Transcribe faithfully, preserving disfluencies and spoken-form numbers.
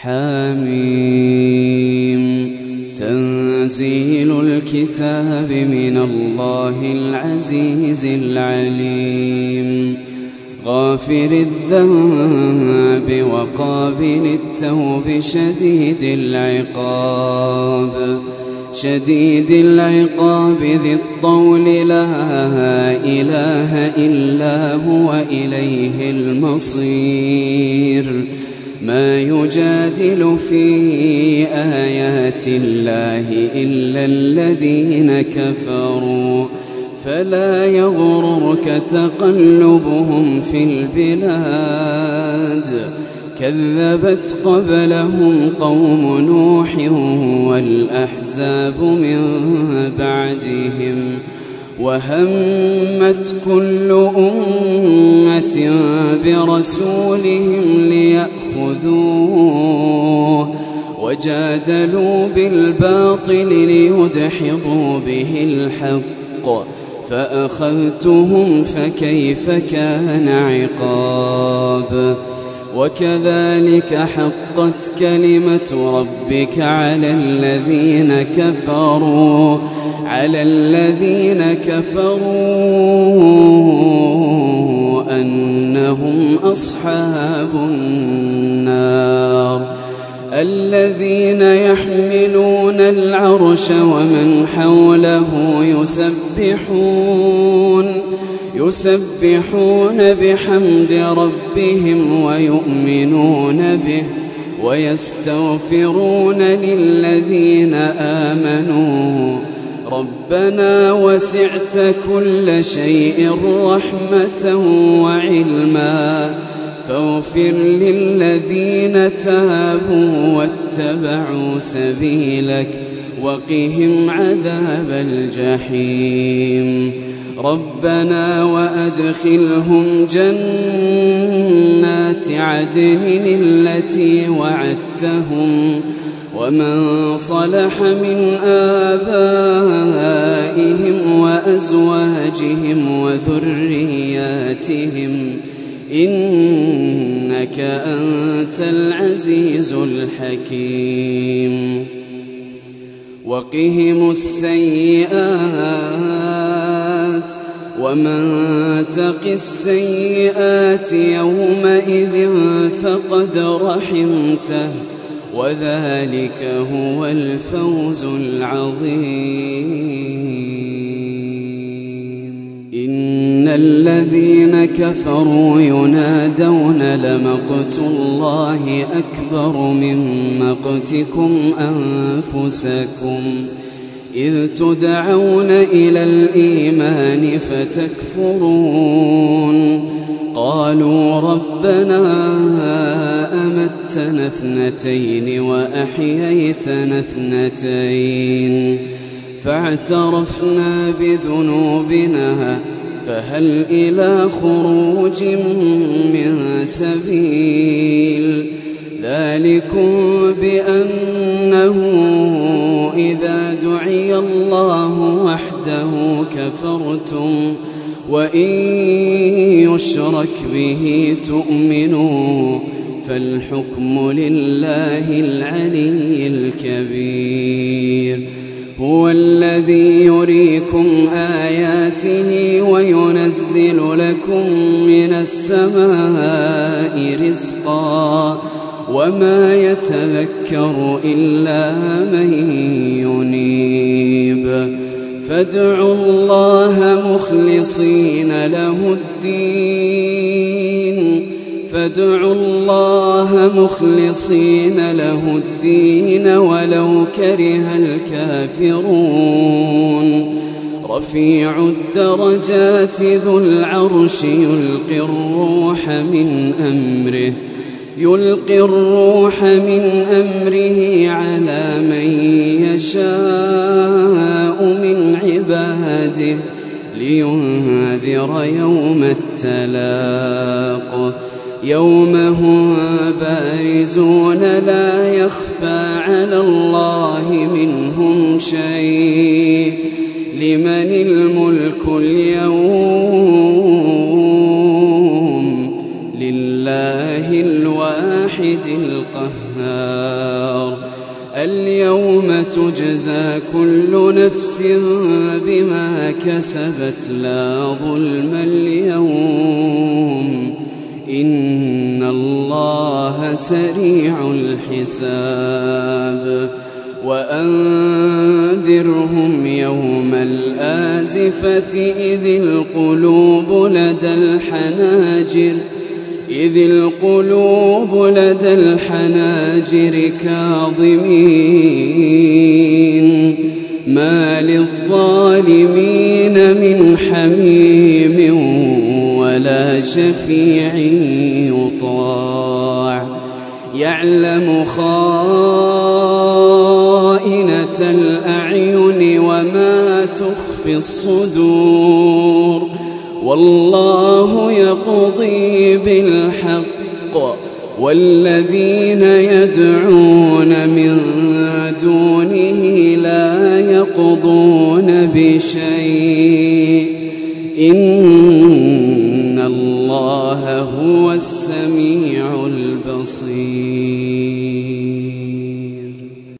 حميم. تنزيل الكتاب من الله العزيز العليم، غافر الذنب وقابل التوب شديد العقاب شديد العقاب ذي الطول لا إله إلا هو إليه المصير. ما يجادل في آيات الله إلا الذين كفروا، فلا يغررك تقلبهم في البلاد. كذبت قبلهم قوم نوح والأحزاب من بعدهم، وهمت كل أمة برسولهم ليأخذوه، وجادلوا بالباطل ليدحضوا به الحق، فأخذتهم فكيف كان عقاب. وكذلك حقت كلمة ربك على الذين كفروا على الذين كفروا أنهم أصحاب النار. الذين يحملون العرش ومن حوله يسبحون يسبحون بحمد ربهم ويؤمنون به ويستغفرون للذين آمنوا ربنا وسعت كل شيء رحمة وعلما فاغفر للذين تابوا واتبعوا سبيلك وقهم عذاب الجحيم. ربنا وأدخلهم جنات عدن التي وعدتهم ومن صلح من آبائهم وأزواجهم وذرياتهم إنك أنت العزيز الحكيم. وقهم السيئات ومن تق السيئات يومئذ فقد رحمته وذلك هو الفوز العظيم. إن الذين كفروا ينادون لمقت الله أكبر من مقتكم أنفسكم إذ تدعون إلى الإيمان فتكفرون. قالوا ربنا أمتنا اثنتين وأحييتنا اثنتين فاعترفنا بذنوبنا فهل إلى خروج من سبيل. ذلكم بأنه إذا دعي الله وحده كفرتم وإن يشرك به تؤمنوا فالحكم لله العلي الكبير. هو الذي يريكم آياته وينزل لكم من السماء رزقا وما يتذكر إلا من ينيب. فادعوا الله مخلصين له الدين فادعوا الله مخلصين له الدين ولو كره الكافرون. رفيع الدرجات ذو العرش يلقي الروح من أمره يلقي الروح من أمره على من يشاء من عباده لينذر يوم التلاق. يوم هم بارزون لا يخفى على الله منهم شيء. لمن الملك اليوم؟ لله الواحد الواحد القهار اليوم تجزى كل نفس بما كسبت لا ظلم اليوم إن الله سريع الحساب وأنذرهم يوم الآزفة إذ القلوب لدى الحناجر إذ القلوب لدى الحناجر كاظمين ما للظالمين من حميم ولا شفيع يطاع يعلم خائنة الأعين وما تخفي الصدور والله يقضي بالحق والذين يدعون من دونه لا يقضون بشيء إن الله هو السميع البصير.